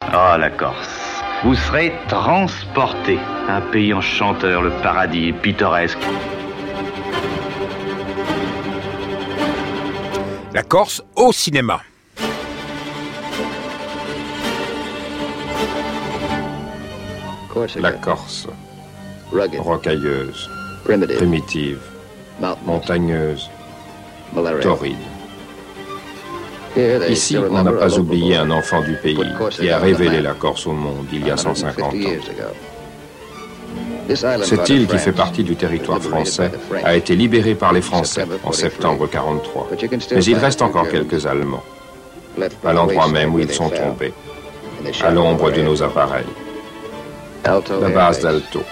Ah, la Corse. Vous serez transporté. Un pays enchanteur, le paradis pittoresque. La Corse au cinéma. La Corse, rocailleuse, primitive, montagneuse, torride. Ici, on n'a pas oublié un enfant du pays qui a révélé la Corse au monde il y a 150 ans. Cette île, qui fait partie du territoire français, a été libérée par les Français en septembre 1943. Mais il reste encore quelques Allemands, à l'endroit même où ils sont tombés, à l'ombre de nos appareils. La base d'Alto.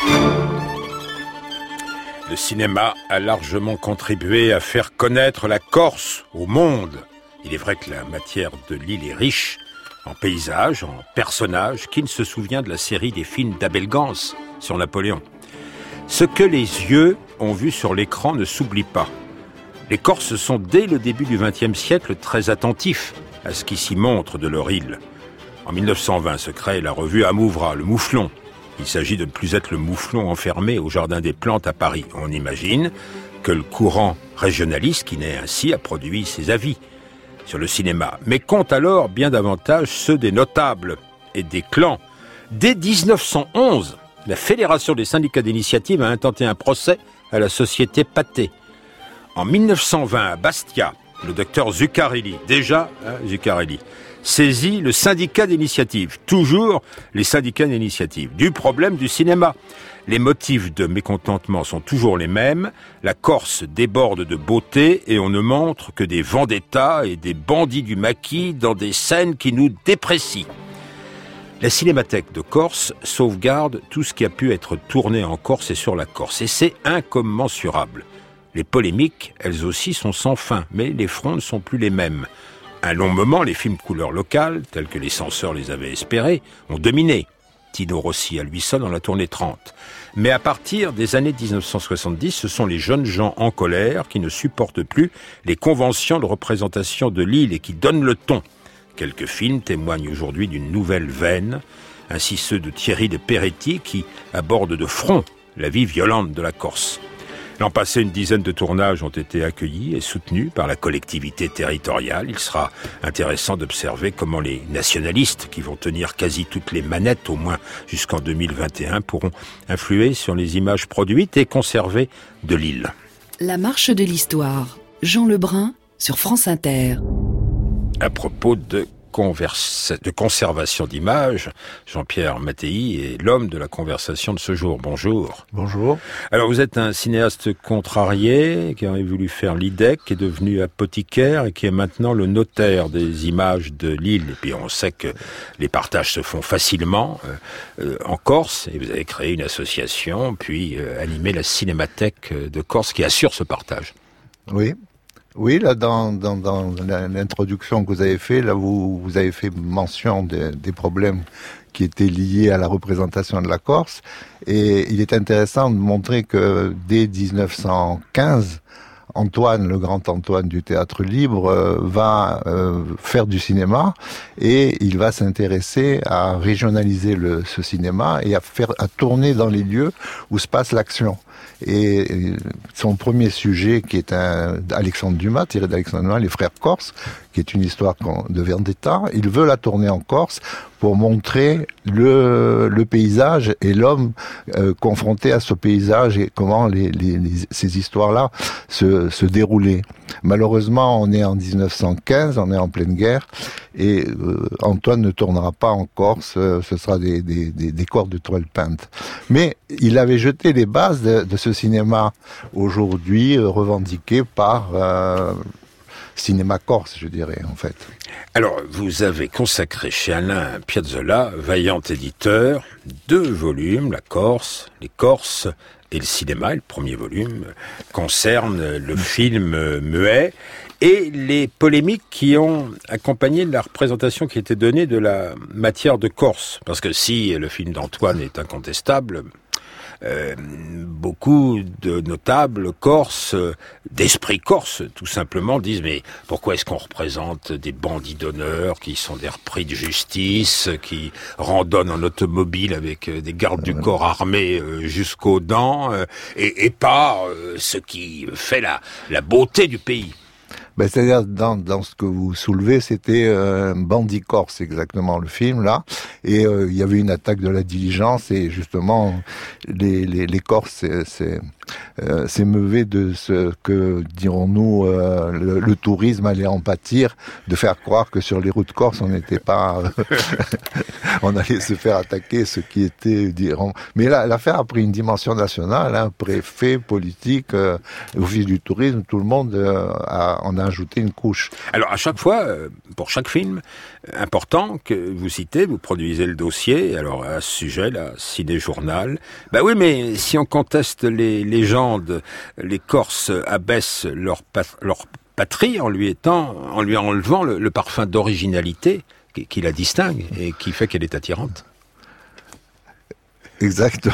Le cinéma a largement contribué à faire connaître la Corse au monde. Il est vrai que la matière de l'île est riche en paysages, en personnages. Qui ne se souvient de la série des films d'Abel Gans sur Napoléon? Ce que les yeux ont vu sur l'écran ne s'oublie pas. Les Corses sont dès le début du XXe siècle très attentifs à ce qui s'y montre de leur île. En 1920 se crée la revue Amouvra, le Mouflon. Il s'agit de ne plus être le mouflon enfermé au Jardin des Plantes à Paris. On imagine que le courant régionaliste qui naît ainsi a produit ses avis sur le cinéma, mais compte alors bien davantage ceux des notables et des clans. Dès 1911, la Fédération des syndicats d'initiative a intenté un procès à la société Pathé. En 1920, à Bastia, le docteur Zuccarelli, Zuccarelli, saisit le syndicat d'initiative, toujours les syndicats d'initiative, du problème du cinéma. Les motifs de mécontentement sont toujours les mêmes. La Corse déborde de beauté et on ne montre que des vendettas et des bandits du maquis dans des scènes qui nous déprécient. La Cinémathèque de Corse sauvegarde tout ce qui a pu être tourné en Corse et sur la Corse. Et c'est incommensurable. Les polémiques, elles aussi, sont sans fin, mais les fronts ne sont plus les mêmes. Un long moment, les films couleur locale, tels que les censeurs les avaient espérés, ont dominé. Tino Rossi à lui seul en a tourné 30. Mais à partir des années 1970, ce sont les jeunes gens en colère qui ne supportent plus les conventions de représentation de l'île et qui donnent le ton. Quelques films témoignent aujourd'hui d'une nouvelle veine, ainsi ceux de Thierry de Peretti qui abordent de front la vie violente de la Corse. L'an passé, une dizaine de tournages ont été accueillis et soutenus par la collectivité territoriale. Il sera intéressant d'observer comment les nationalistes, qui vont tenir quasi toutes les manettes, au moins jusqu'en 2021, pourront influer sur les images produites et conservées de l'île. La marche de l'histoire. Jean Lebrun sur France Inter. À propos de conservation d'images, Jean-Pierre Mattei est l'homme de la conversation de ce jour. Bonjour. Bonjour. Alors vous êtes un cinéaste contrarié qui aurait voulu faire l'IDEC, qui est devenu apothicaire et qui est maintenant le notaire des images de l'île. Et puis on sait que les partages se font facilement en Corse et vous avez créé une association puis animé la Cinémathèque de Corse qui assure ce partage. Oui. Oui, là, dans l'introduction que vous avez fait, là, vous avez fait mention des problèmes qui étaient liés à la représentation de la Corse. Et il est intéressant de montrer que dès 1915, Antoine, le grand Antoine du Théâtre Libre, va faire du cinéma et il va s'intéresser à régionaliser ce cinéma et à tourner dans les lieux où se passe l'action. Et son premier sujet, qui est Alexandre Dumas, tiré d'Alexandre Dumas, Les Frères Corses, qui est une histoire de vendetta, il veut la tourner en Corse pour montrer le paysage et l'homme confronté à ce paysage et comment ces histoires-là se déroulaient. Malheureusement, on est en 1915, on est en pleine guerre, et Antoine ne tournera pas en Corse, ce sera des décors de toile peinte. Mais il avait jeté les bases de ce cinéma aujourd'hui revendiqué par cinéma corse, je dirais, en fait. Alors, vous avez consacré chez Alain Piazzolla, vaillant éditeur, 2 volumes, la Corse, les Corses et le cinéma. Et le premier volume concerne le film muet et les polémiques qui ont accompagné la représentation qui était donnée de la matière de Corse. Parce que si le film d'Antoine est incontestable, beaucoup de notables corses, d'esprit corse, tout simplement, disent mais pourquoi est-ce qu'on représente des bandits d'honneur qui sont des repris de justice, qui randonnent en automobile avec des gardes du corps armés jusqu'aux dents, et pas ce qui fait la beauté du pays. C'est-à-dire, dans ce que vous soulevez, c'était Bandit Corse, exactement, le film, là. Et il y avait une attaque de la diligence, et justement, les Corses s'émeuvaient de ce que, dirons-nous, le tourisme allait en pâtir, de faire croire que sur les routes corses, on n'était pas... on allait se faire attaquer, ce qui était, dirons... Mais là, l'affaire a pris une dimension nationale, hein, préfet, politique, office du tourisme, tout le monde en a ajouté une couche. Alors, à chaque fois, pour chaque film important que vous citez, vous produisez le dossier. Alors, à ce sujet, là, Ciné-Journal. Ben oui, mais si on conteste les légendes, les Corses abaissent leur patrie en lui enlevant le parfum d'originalité qui la distingue et qui fait qu'elle est attirante. Exactement.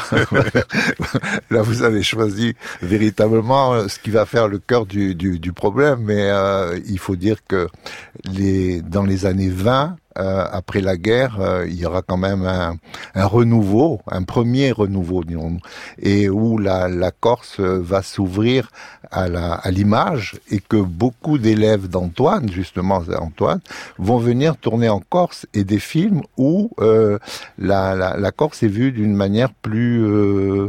Là, vous avez choisi véritablement ce qui va faire le cœur du problème, mais il faut dire que dans les années 20, après la guerre, il y aura quand même un renouveau, un premier renouveau, dirons-nous, et où la Corse va s'ouvrir à l'image, et que beaucoup d'élèves d'Antoine, justement Antoine, vont venir tourner en Corse, et des films où la Corse est vue d'une manière plus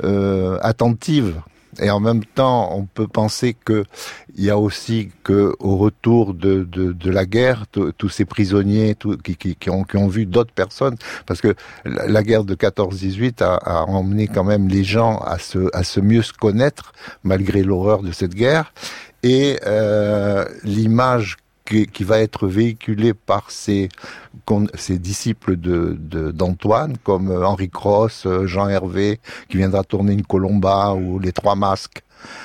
attentive. Et en même temps, on peut penser que il y a aussi que au retour de la guerre, tous ces prisonniers qui ont vu d'autres personnes, parce que la guerre de 14-18 a emmené quand même les gens à se mieux se connaître malgré l'horreur de cette guerre, et l'image qui va être véhiculé par ses disciples d'Antoine, comme Henri Cross, Jean Hervé, qui viendra tourner une Colomba, ou les Trois Masques,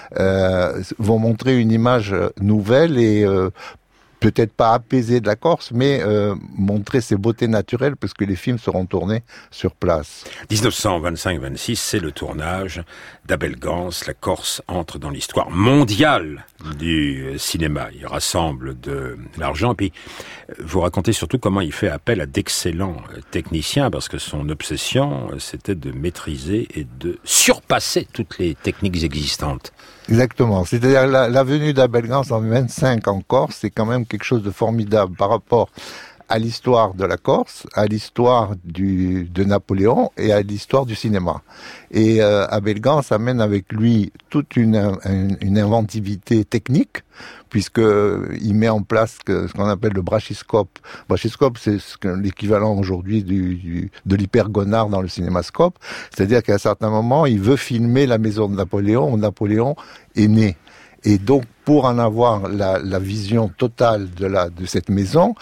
vont montrer une image nouvelle et peut-être pas apaisée de la Corse, mais montrer ses beautés naturelles, parce que les films seront tournés sur place. 1925-26, c'est le tournage d'Abel Gans. La Corse entre dans l'histoire mondiale du cinéma. Il rassemble de l'argent, et puis vous racontez surtout comment il fait appel à d'excellents techniciens, parce que son obsession, c'était de maîtriser et de surpasser toutes les techniques existantes. Exactement. C'est-à-dire la venue d'Abel Gans en 25 en Corse, c'est quand même quelque chose de formidable par rapport à l'histoire de la Corse, à l'histoire de Napoléon et à l'histoire du cinéma. Et Abel Gans amène avec lui toute une inventivité technique, puisque il met en place ce qu'on appelle le brachiscope. Brachiscope, c'est l'équivalent aujourd'hui de l'hypergonard dans le cinémascope. C'est-à-dire qu'à un certain moment, il veut filmer la maison de Napoléon, où Napoléon est né. Et donc, pour en avoir la vision totale de cette maison,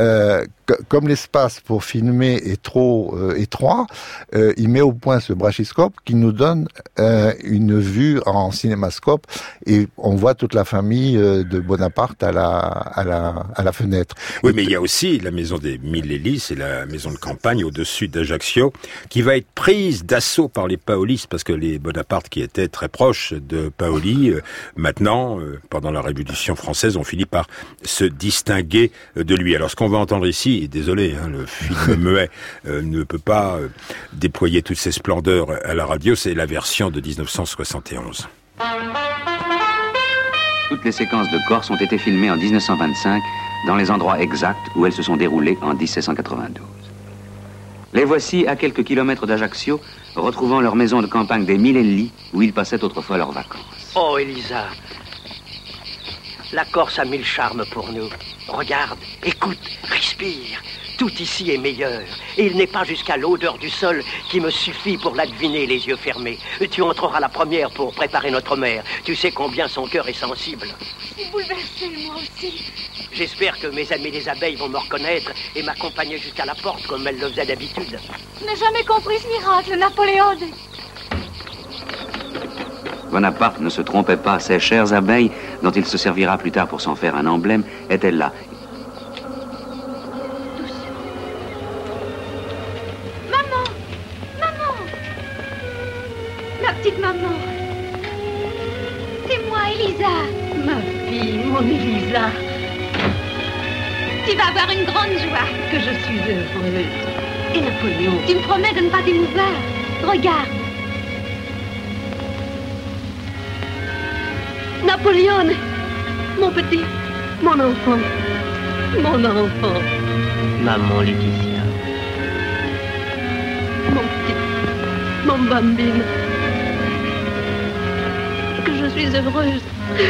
comme l'espace pour filmer est trop étroit, il met au point ce brachiscope qui nous donne une vue en cinémascope, et on voit toute la famille de Bonaparte à la fenêtre. Oui, mais il y a aussi la maison des Mille Hélices, c'est la maison de campagne au-dessus d'Ajaccio, qui va être prise d'assaut par les Paolistes, parce que les Bonaparte, qui étaient très proches de Paoli, maintenant, pendant la Révolution française, ont fini par se distinguer de lui. Alors, ce qu'on va entendre ici, et désolé, le film muet ne peut pas déployer toutes ses splendeurs à la radio, c'est la version de 1971. Toutes les séquences de Corse ont été filmées en 1925 dans les endroits exacts où elles se sont déroulées en 1792. Les voici à quelques kilomètres d'Ajaccio, retrouvant leur maison de campagne des Milelli, où ils passaient autrefois leurs vacances. Oh, Elisa, la Corse a mille charmes pour nous. Regarde, écoute, respire. Tout ici est meilleur. Et il n'est pas jusqu'à l'odeur du sol qui me suffit pour la deviner les yeux fermés. Tu entreras la première pour préparer notre mère. Tu sais combien son cœur est sensible. Je suis bouleversée, moi aussi. J'espère que mes amis les abeilles vont me reconnaître et m'accompagner jusqu'à la porte comme elles le faisaient d'habitude. Je n'ai jamais compris ce miracle, Napoléon. Bonaparte ne se trompait pas. Ces chères abeilles, dont il se servira plus tard pour s'en faire un emblème, étaient là. petite maman. C'est moi, Elisa. Ma fille, mon Elisa. Tu vas avoir une grande joie. Que je suis heureuse. Et Napoléon? Tu me promets de ne pas t'émouvoir. Regarde. Napoléon, mon petit, mon enfant, mon enfant. Maman Laetitia. Mon petit, mon bambine. Que je suis heureuse.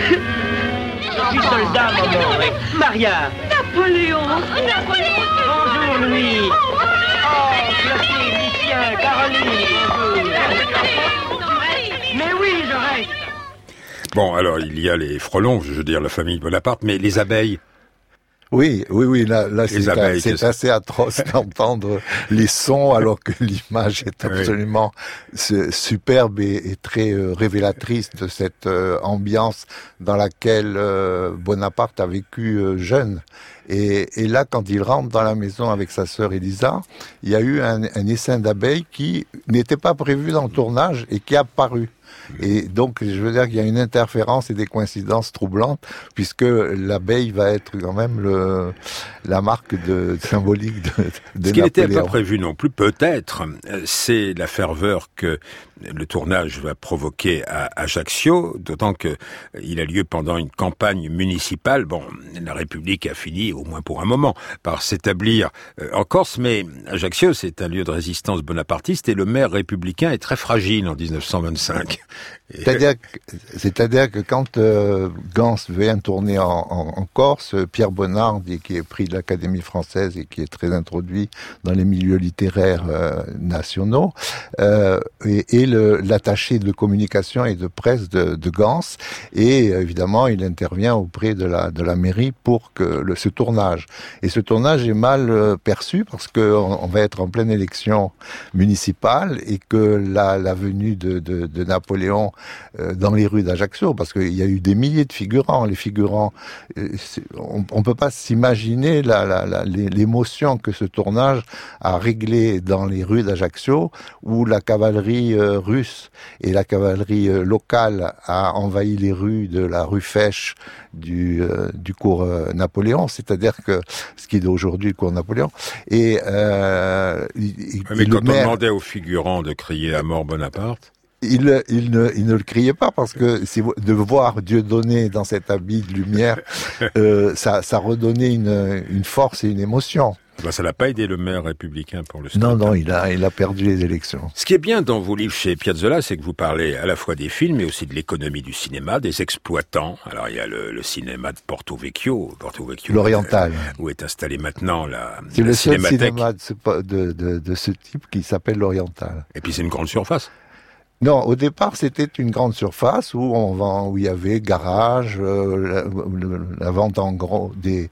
Je suis soldat, maman. Maria. Napoléon. Napoléon. Bonjour, Louis. Oh, Clotilde, Lucien, Caroline. Bonjour. Mais oui, je reste. Bon, alors, il y a les frelons, je veux dire la famille Bonaparte, mais les abeilles. Oui, là c'est assez atroce d'entendre les sons alors que l'image est absolument superbe et très révélatrice de cette ambiance dans laquelle Bonaparte a vécu jeune. Et là, quand il rentre dans la maison avec sa sœur Elisa, il y a eu un essaim d'abeilles qui n'était pas prévu dans le tournage et qui a apparu. Et donc, je veux dire qu'il y a une interférence et des coïncidences troublantes, puisque l'abeille va être quand même la marque symbolique de Ce qui n'était Napoléon. pas prévu non plus, peut-être, c'est la ferveur que le tournage va provoquer à Ajaccio, d'autant que il a lieu pendant une campagne municipale. Bon, la République a fini, au moins pour un moment, par s'établir en Corse, mais Ajaccio, c'est un lieu de résistance bonapartiste et le maire républicain est très fragile en 1925. C'est-à-dire que quand Gans vient tourner en Corse, Pierre Bonnard, qui est prix de l'Académie française et qui est très introduit dans les milieux littéraires nationaux, est l'attaché de communication et de presse de Gans, et évidemment il intervient auprès de la mairie pour que ce tournage. Et ce tournage est mal perçu parce qu'on va être en pleine élection municipale et que la venue de Napoléon dans les rues d'Ajaccio, parce qu'il y a eu des milliers de figurants. Les figurants, on peut pas s'imaginer l'émotion que ce tournage a réglé dans les rues d'Ajaccio, où la cavalerie russe et la cavalerie locale a envahi les rues de la rue Fèche du cours Napoléon, c'est-à-dire que ce qui est aujourd'hui le cours Napoléon. Et mais quand on demandait aux figurants de crier à mort Bonaparte, il ne le criait pas parce que de voir Dieudonné dans cet habit de lumière, ça redonnait une force et une émotion. Ben, ça n'a pas aidé le maire républicain pour le scrutin. Non, il a perdu les élections. Ce qui est bien dans vos livres chez Piazzolla, c'est que vous parlez à la fois des films, mais aussi de l'économie du cinéma, des exploitants. Alors, il y a le cinéma de Porto Vecchio, l'Oriental, où est installé maintenant la C'est le seul cinémathèque. cinéma de ce type qui s'appelle l'Oriental. Et puis, c'est une grande surface. Non, au départ, c'était une grande surface où il y avait garage, la vente en gros des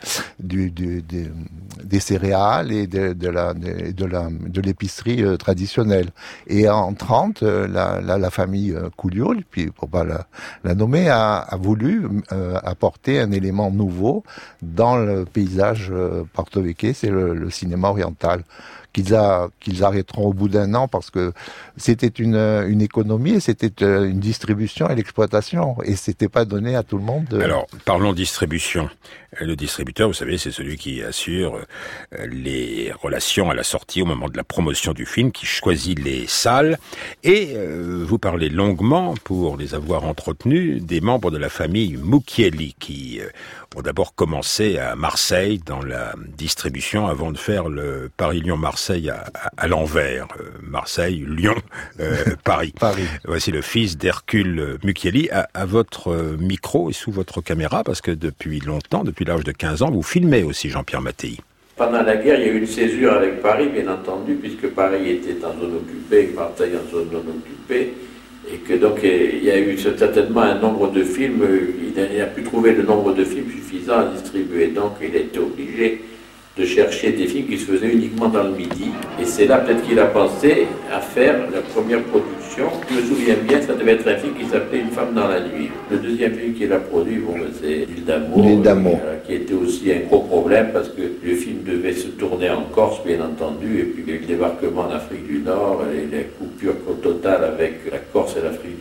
céréales et de l'épicerie traditionnelle. Et en 30, la famille Couliol, puis pour pas la nommer, a voulu apporter un élément nouveau dans le paysage porto-vecchien, c'est le cinéma oriental. Qu'ils arrêteront au bout d'un an parce que c'était une économie, et c'était une distribution et l'exploitation, et c'était pas donné à tout le monde. Alors, parlons distribution. Le distributeur, vous savez, c'est celui qui assure les relations à la sortie au moment de la promotion du film, qui choisit les salles, et vous parlez longuement, pour les avoir entretenus, des membres de la famille Mucchielli, qui ont d'abord commencé à Marseille dans la distribution avant de faire le Paris-Lyon-Marseille à l'envers. Marseille, Lyon, Paris. Voici le fils d'Hercule Mucchielli à votre micro et sous votre caméra, parce que depuis longtemps, depuis l'âge de 15 ans, vous filmez aussi Jean-Pierre Mattei. Pendant la guerre, il y a eu une césure avec Paris, bien entendu, puisque Paris était en zone occupée, Marseille en zone non occupée, et que donc il y a eu certainement un nombre de films, il n'a pu trouver le nombre de films suffisant à distribuer, donc il a été obligé de chercher des films qui se faisaient uniquement dans le Midi, et c'est là peut-être qu'il a pensé à faire la première production. Je me souviens bien, ça devait être un film qui s'appelait Une femme dans la nuit. Le deuxième film qu'il a produit, c'est L'île d'amour, qui était aussi un gros problème parce que le film devait se tourner en Corse, bien entendu, et puis le débarquement en Afrique du Nord et les coupures totales avec la Corse et l'Afrique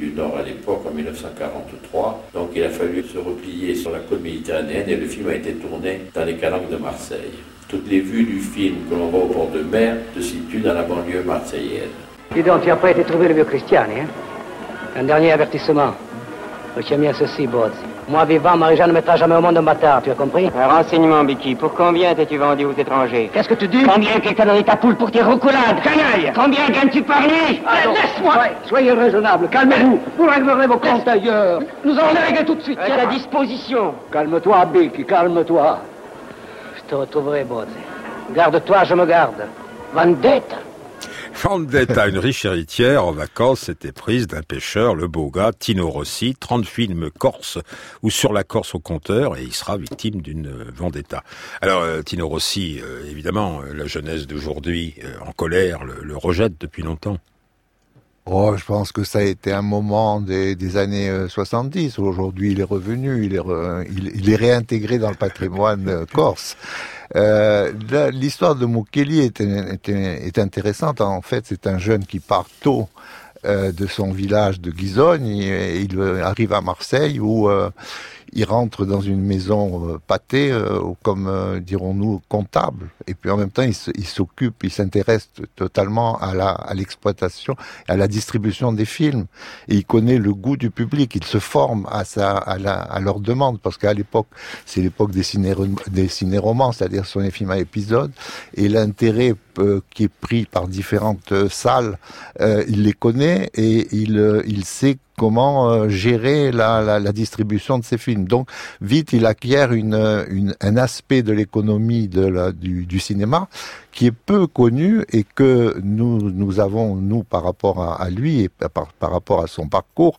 1943. Donc il a fallu se replier sur la côte méditerranéenne et le film a été tourné dans les calanques de Marseille. Toutes les vues du film que l'on voit au bord de mer se situent dans la banlieue marseillaise. Dis donc, tu n'as pas été trouvé le vieux Christiani, hein? Un dernier avertissement. Retiens bien ceci, Bozzi. Moi, vivant, Marie-Jeanne ne mettra jamais au monde un bâtard, tu as compris? Un renseignement, Bicky. Pour combien t'es-tu vendu aux étrangers? Qu'est-ce que tu dis? Combien quelqu'un donné ta poule pour tes roucoulades? Canaille! Combien gagnes-tu par nuit? Laisse-moi! Soyez raisonnable, calmez-vous! Vous réglerez vos comptes ailleurs! Nous allons les régler tout de suite! À ta disposition! Calme-toi, Bicky, calme-toi! Je te retrouverai, Bozzi. Garde-toi, je me garde. Vendetta! Vendetta, une riche héritière en vacances, s'était prise d'un pêcheur, le beau gars, Tino Rossi, 30 films corse ou sur la Corse au compteur, et il sera victime d'une vendetta. Alors, Tino Rossi, évidemment, la jeunesse d'aujourd'hui, en colère, le rejette depuis longtemps. Oh, je pense que ça a été un moment des années 70. Aujourd'hui, il est revenu, il est réintégré dans le patrimoine corse. L'histoire de Mukeli est intéressante. En fait, c'est un jeune qui part tôt de son village de Ghizogne et il arrive à Marseille où il rentre dans une maison pâtée, comme dirons-nous, comptable. Et puis en même temps, il s'occupe, il s'intéresse totalement à l'exploitation, à la distribution des films. Et il connaît le goût du public. Il se forme à leur demande, parce qu'à l'époque, c'est l'époque des ciné-romans, c'est-à-dire ce sont les films à épisodes. Et l'intérêt qui est pris par différentes salles, il les connaît et il sait comment gérer la distribution de ces films. Donc, vite, il acquiert un aspect de l'économie du cinéma qui est peu connu et que nous avons, nous, par rapport à lui et par rapport à son parcours,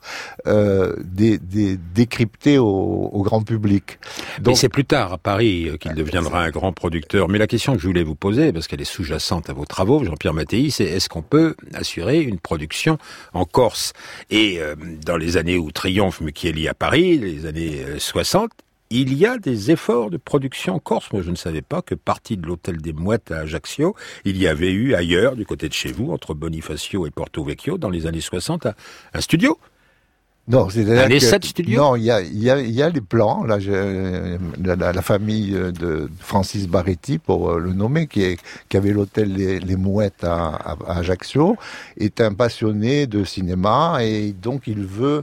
décrypté au grand public. Donc, mais c'est plus tard, à Paris, qu'il deviendra un grand producteur. Mais la question que je voulais vous poser, parce qu'elle est sous-jacente à vos travaux, Jean-Pierre Mattei, c'est est-ce qu'on peut assurer une production en Corse? Et dans les années où triomphe Mukeli à Paris, les années 60, il y a des efforts de production en Corse. Moi, je ne savais pas que partie de l'hôtel des Mouettes à Ajaccio, il y avait eu ailleurs, du côté de chez vous, entre Bonifacio et Porto Vecchio, dans les années 60, un studio. Non, c'est-à-dire un essai de studio. Non, il y a les plans. Là, la famille de Francis Barretti, pour le nommer, qui avait l'hôtel les Mouettes à Ajaccio, est un passionné de cinéma et donc il veut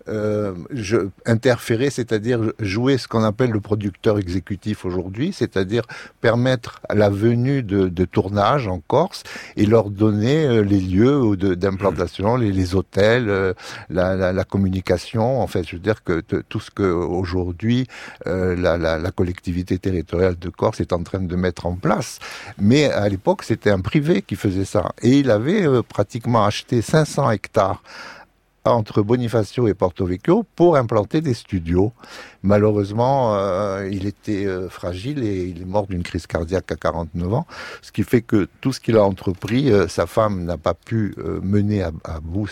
interférer, c'est-à-dire jouer ce qu'on appelle le producteur exécutif aujourd'hui, c'est-à-dire permettre la venue de tournage en Corse et leur donner les lieux d'implantation, les hôtels, la communication. En fait, je veux dire que tout ce que aujourd'hui la collectivité territoriale de Corse est en train de mettre en place. Mais à l'époque, c'était un privé qui faisait ça. Et il avait pratiquement acheté 500 hectares entre Bonifacio et Porto Vecchio pour implanter des studios. Malheureusement, il était fragile et il est mort d'une crise cardiaque à 49 ans, ce qui fait que tout ce qu'il a entrepris, sa femme n'a pas pu mener à bout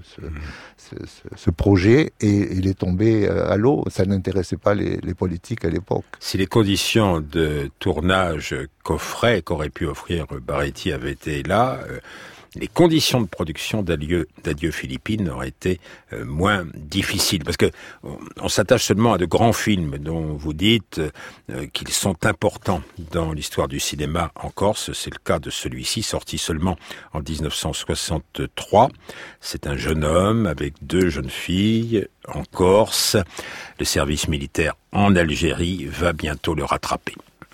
ce projet et il est tombé à l'eau. Ça n'intéressait pas les politiques à l'époque. Si les conditions de tournage qu'aurait pu offrir Barretti avaient été là, les conditions de production d'Adieu Philippines auraient été moins difficiles. Parce que on s'attache seulement à de grands films dont vous dites qu'ils sont importants dans l'histoire du cinéma en Corse. C'est le cas de celui-ci, sorti seulement en 1963. C'est un jeune homme avec 2 jeunes filles en Corse. Le service militaire en Algérie va bientôt le rattraper.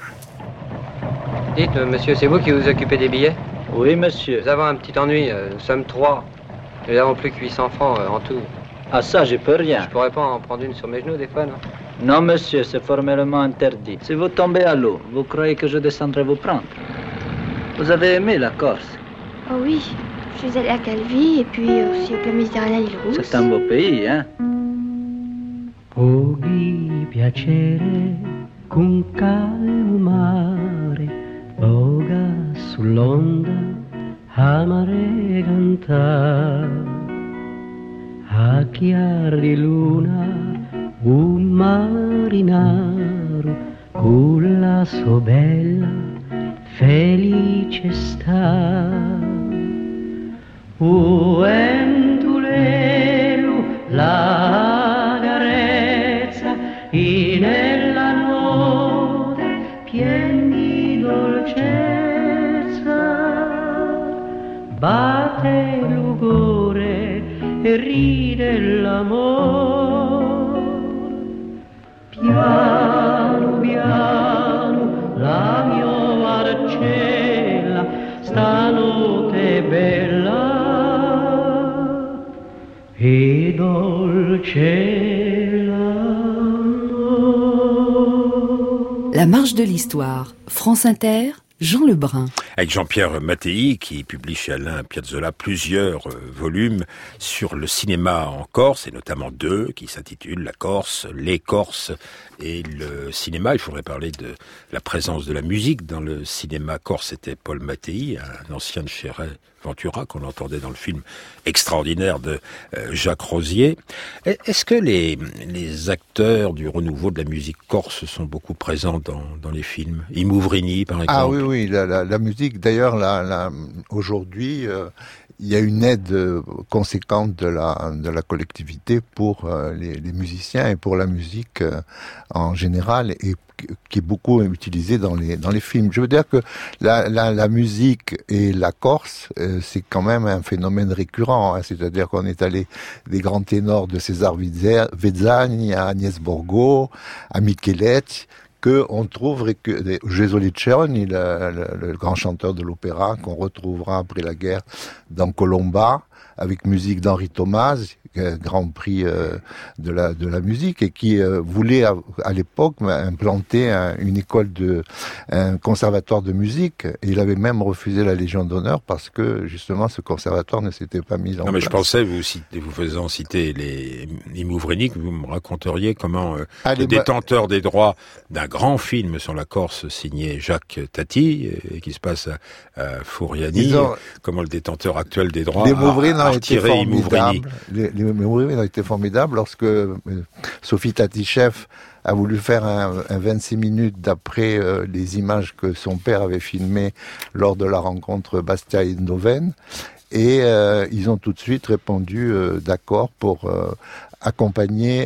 Dites, monsieur, c'est vous qui vous occupez des billets ? Oui, monsieur. Nous avons un petit ennui. Nous sommes 3. Nous n'avons plus que 800 francs en tout. Ah, ça, je peux rien. Je pourrais pas en prendre une sur mes genoux, des fois, non? Non, monsieur, c'est formellement interdit. Si vous tombez à l'eau, vous croyez que je descendrai vous prendre? Vous avez aimé la Corse? Oh oui. Je suis allée à Calvi et puis aussi au plein Méditerranée à l'île Rousse. C'est un beau pays, hein? Poghi piacere con calmo mare, voga sull'onda, amare cantar. A chiar di luna un marinaro con la sua bella felice sta. O entulelu la batte l'ugore e ride l'amor. Piano piano la mia barcella stanotte è bella e dolce l'amor. La marche de l'histoire, France Inter, Jean Lebrun. Avec Jean-Pierre Mattei, qui publie chez Alain Piazzolla plusieurs volumes sur le cinéma en Corse, et notamment deux, qui s'intitulent La Corse, les Corses et le cinéma. Il faudrait parler de la présence de la musique dans le cinéma corse. C'était Paul Mattei, un ancien de chez Ventura, qu'on entendait dans le film extraordinaire de Jacques Rosier. Est-ce que les acteurs du renouveau de la musique corse sont beaucoup présents dans les films? Imouvrini, par exemple. Ah oui, la musique, d'ailleurs, aujourd'hui, il y a une aide conséquente de la collectivité pour les musiciens et pour la musique en général, et qui est beaucoup utilisée dans les films. Je veux dire que la musique et la Corse, c'est quand même un phénomène récurrent, hein. C'est-à-dire qu'on est allé des grands ténors de César Vezzani à Agnès Borgo, à Michelet, que on trouve Gesù Liccioni, le grand chanteur de l'opéra qu'on retrouvera après la guerre dans Colomba, avec musique d'Henri Thomas, grand prix de la musique, et qui voulait à l'époque implanter une école un conservatoire de musique, et il avait même refusé la Légion d'honneur parce que justement ce conservatoire ne s'était pas mis en place. Non, mais je pensais, vous faisant citer les Imouvrini, que vous me raconteriez comment le détenteur des droits d'un grand film sur la Corse signé Jacques Tati, qui se passe à Furiani, comment le détenteur actuel des droits a retiré Imouvrini. Les Imouvrini ont été formidables lorsque Sophie Tati-Chef a voulu faire un 26 minutes d'après les images que son père avait filmées lors de la rencontre Bastia-Eindhoven, et ils ont tout de suite répondu d'accord pour accompagner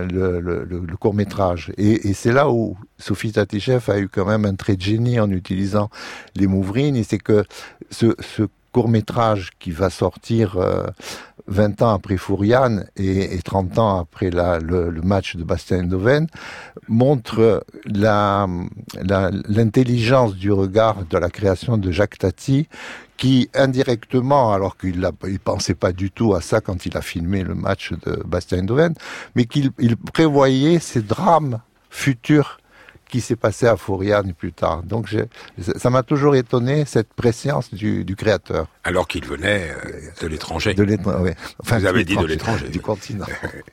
le court-métrage. Et c'est là où Sophie Tati-Chef a eu quand même un trait de génie en utilisant les Imouvrini, c'est que ce court-métrage qui va sortir 20 ans après Furiani et 30 ans après le match de Bastia-Eindhoven montre l'intelligence du regard de la création de Jacques Tati, qui indirectement, alors qu'il pensait pas du tout à ça quand il a filmé le match de Bastia-Eindhoven, mais qu'il prévoyait ces drames futurs qui s'est passé à Furiani plus tard. Donc ça m'a toujours étonné, cette préscience du créateur. Alors qu'il venait de l'étranger. Oui. Enfin, vous avez dit de l'étranger. Du continent.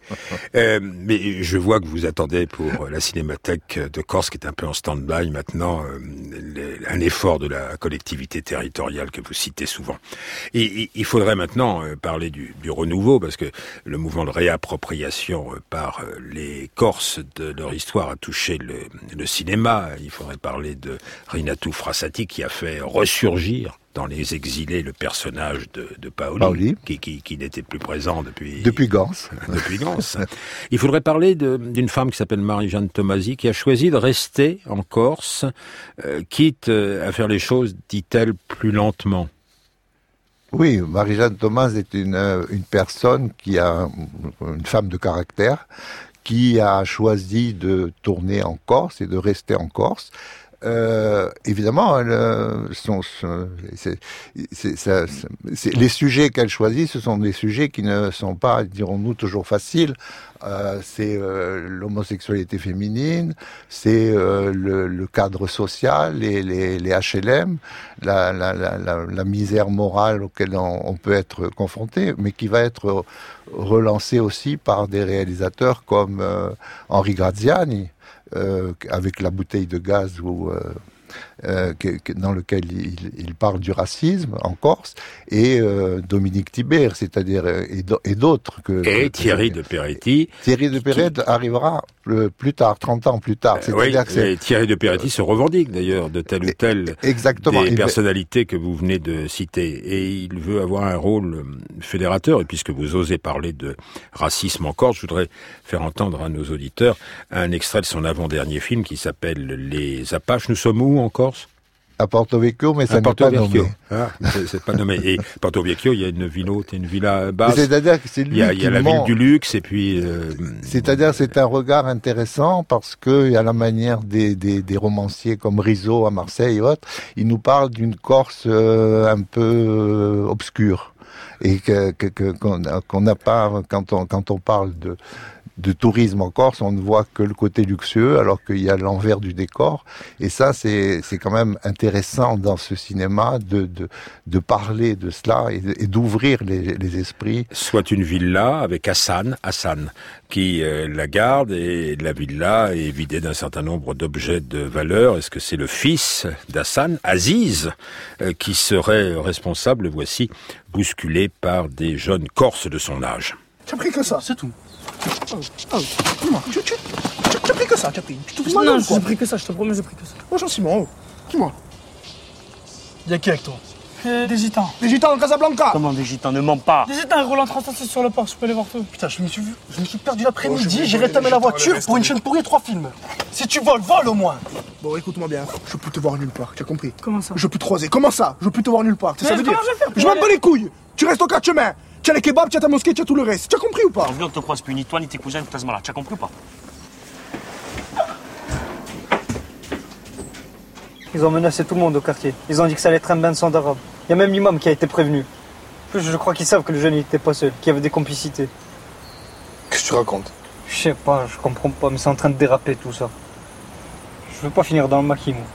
Mais je vois que vous attendez pour la Cinémathèque de Corse, qui est un peu en stand-by maintenant, un effort de la collectivité territoriale que vous citez souvent. Et il faudrait maintenant parler du renouveau, parce que le mouvement de réappropriation par les Corses de leur histoire a touché le cinéma. Il faudrait parler de Rinatu Frassati, qui a fait ressurgir dans Les Exilés le personnage de Paoli. Qui n'était plus présent depuis Gans. Depuis Gans. Il faudrait parler d'une femme qui s'appelle Marie-Jeanne Tomasi, qui a choisi de rester en Corse, quitte à faire les choses, dit-elle, plus lentement. Oui, Marie-Jeanne Tomasi est une personne une femme de caractère, qui a choisi de tourner en Corse et de rester en Corse. Évidemment, les sujets qu'elle choisit, ce sont des sujets qui ne sont pas, dirons-nous, toujours faciles. C'est l'homosexualité féminine, c'est le cadre social, les HLM, la misère morale auquel on peut être confronté, mais qui va être relancée aussi par des réalisateurs comme Henri Graziani, avec La bouteille de gaz, dans lequel il parle du racisme en Corse, et Dominique Thibert, c'est-à-dire et d'autres Thierry de Peretti. Thierry de Peretti arrivera plus tard, 30 ans plus tard. C'est-à-dire que Thierry de Peretti se revendique d'ailleurs de telle ou telle des personnalités que vous venez de citer, et il veut avoir un rôle fédérateur. Et puisque vous osez parler de racisme en Corse, je voudrais faire entendre à nos auditeurs un extrait de son avant-dernier film qui s'appelle Les Apaches. Nous sommes où en Corse ? À Porto Vecchio, mais ça n'est pas nommé. Ah, c'est pas nommé. Et Porto Vecchio, il y a une villa basse. C'est-à-dire que c'est lui il y a la ville du luxe et puis. C'est-à-dire, c'est un regard intéressant parce que, à la manière des romanciers comme Rizzo à Marseille et autres, il nous parle d'une Corse un peu obscure et qu'on n'a pas quand on parle de tourisme en Corse, on ne voit que le côté luxueux, alors qu'il y a l'envers du décor. Et ça, c'est quand même intéressant dans ce cinéma de parler de cela et d'ouvrir les esprits. Soit une villa avec Hassan, qui la garde, et la villa est vidée d'un certain nombre d'objets de valeur. Est-ce que c'est le fils d'Hassan, Aziz, qui serait responsable, voici, bousculé par des jeunes Corses de son âge? Tu as pris que ça, c'est tout. Dis-moi, tu as pris que ça, tu as pris. Tu te fous mal, non, j'ai pris que ça, je te promets, j'ai pris que ça. Oh, Jean-Simon, dis-moi. Y'a qui avec toi? Des gitans. Des gitans en Casablanca? Comment des gitans? Ne mens pas. Des gitans, ils roulent en 36 sur le port, je peux les voir tous. Putain, je me suis perdu l'après-midi, j'ai rétamé la voiture pour une chaîne pourrie et 3 films. Si tu voles, vole au moins. Bon, écoute-moi bien, je peux te voir nulle part, tu as compris? Comment ça? Je peux te croiser, comment ça? Je peux te voir nulle part, ça veut dire? Je m'en bats les couilles. Tu restes au 4 chemins. Tu as les kebabs, tu as ta mosquée, tu as tout le reste. Tu as compris ou pas? On ne te croise plus, ni toi, ni tes cousins, ni ta zmala. Tu as compris ou pas? Ils ont menacé tout le monde au quartier. Ils ont dit que ça allait être un bain de sang d'arabe. Il y a même l'imam qui a été prévenu. En plus, je crois qu'ils savent que le jeune n'était pas seul, qu'il y avait des complicités. Qu'est-ce que tu racontes? Je sais pas, je comprends pas, mais c'est en train de déraper tout ça. Je veux pas finir dans le maquis, moi.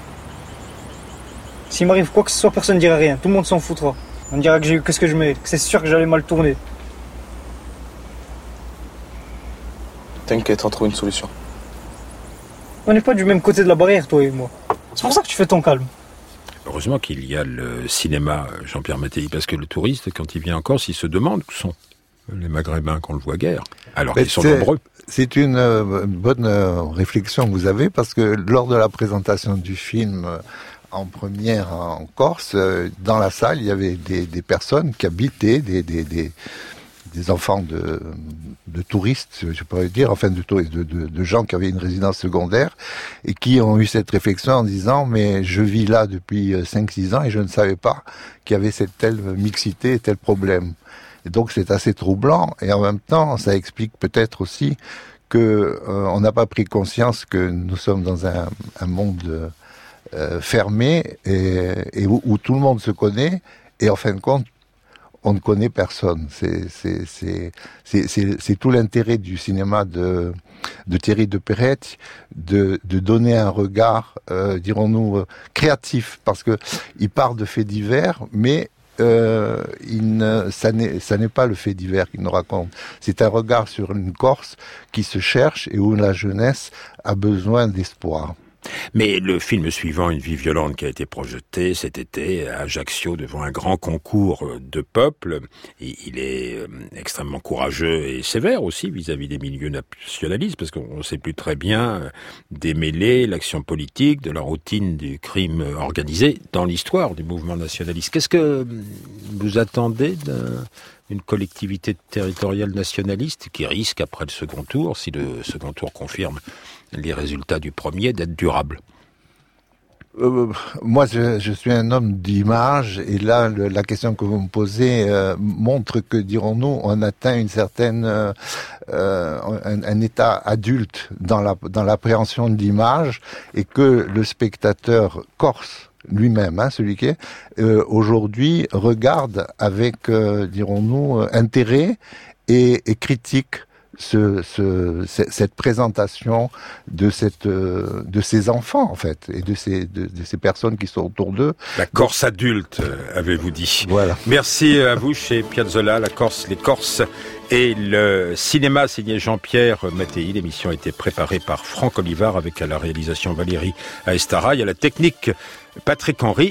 S'il m'arrive quoi que ce soit, personne ne dira rien. Tout le monde s'en foutra. On dira que j'ai eu que ce que je mérite, que c'est sûr que j'allais mal tourner. T'inquiète, on trouve une solution. On n'est pas du même côté de la barrière, toi et moi. C'est pour ça que tu fais ton calme. Heureusement qu'il y a le cinéma, Jean-Pierre Mattei, parce que le touriste, quand il vient en Corse, il se demande où sont les Maghrébins qu'on le voit guère. Alors qu'ils sont nombreux. C'est une bonne réflexion que vous avez, parce que lors de la présentation du film en première en Corse, dans la salle, il y avait des personnes qui habitaient, des enfants de touristes, je pourrais dire, enfin de touristes, de gens qui avaient une résidence secondaire et qui ont eu cette réflexion en disant mais je vis là depuis 5-6 ans et je ne savais pas qu'il y avait cette telle mixité et tel problème. Et donc c'est assez troublant et en même temps ça explique peut-être aussi que on n'a pas pris conscience que nous sommes dans un monde fermé et où tout le monde se connaît et en fin de compte on ne connaît personne. C'est tout l'intérêt du cinéma de Thierry de Perrette de donner un regard, dirons-nous, créatif, parce que il part de faits divers, mais ça n'est pas le fait divers qu'il nous raconte. C'est un regard sur une Corse qui se cherche et où la jeunesse a besoin d'espoir. Mais le film suivant, Une vie violente, qui a été projeté cet été à Ajaccio devant un grand concours de peuple, il est extrêmement courageux et sévère aussi vis-à-vis des milieux nationalistes, parce qu'on ne sait plus très bien démêler l'action politique de la routine du crime organisé dans l'histoire du mouvement nationaliste. Qu'est-ce que vous attendez d'une collectivité territoriale nationaliste qui risque, après le second tour, si le second tour confirme les résultats du premier, d'être durable? Moi, je suis un homme d'image, et là, la question que vous me posez montre que, dirons-nous, on atteint une certaine un état adulte dans l'appréhension de l'image, et que le spectateur corse lui-même, celui qui est aujourd'hui, regarde avec, dirons-nous, intérêt et critique cette présentation de ces enfants, en fait, et de ces personnes qui sont autour d'eux. La Corse adulte, avez-vous dit. Voilà. Merci à vous chez Piazzolla, la Corse, les Corses et le cinéma, signé Jean-Pierre Mattei. L'émission a été préparée par Franck Olivard avec à la réalisation Valérie Aestara. Il y a la technique Patrick Henry.